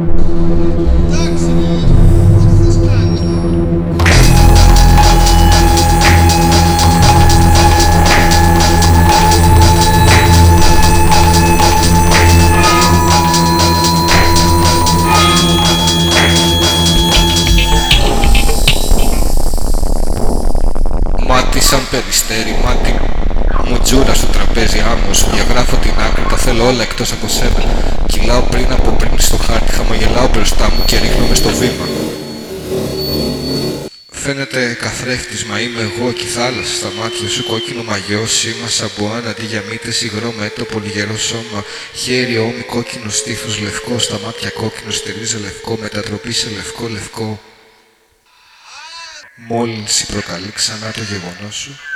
Μάτι σαν περιστέρι, μάτι μου τζούρα στο τραπέζι, άμμος. Διαγράφω την άκρη, τα θέλω όλα εκτός από σένα. Κυλάω πριν από πριν στο χάρτη, χαμογελάω μπροστά μου και ρίχνομαι στο βήμα. Φαίνεται καθρέφτης, μα είμαι εγώ και η θάλασσα στα μάτια σου. Κόκκινο μαγιό, σήμα σαμπουάν αντί για μύτες, υγρό μέτωπο, λιγερό σώμα. Χέρι, ώμη, κόκκινο στήθος, λευκό στα μάτια, κόκκινο στη ρίζα, λευκό, μετατροπή σε λευκό, λευκό. Μόλυνση προκαλεί ξανά το γεγονός σου.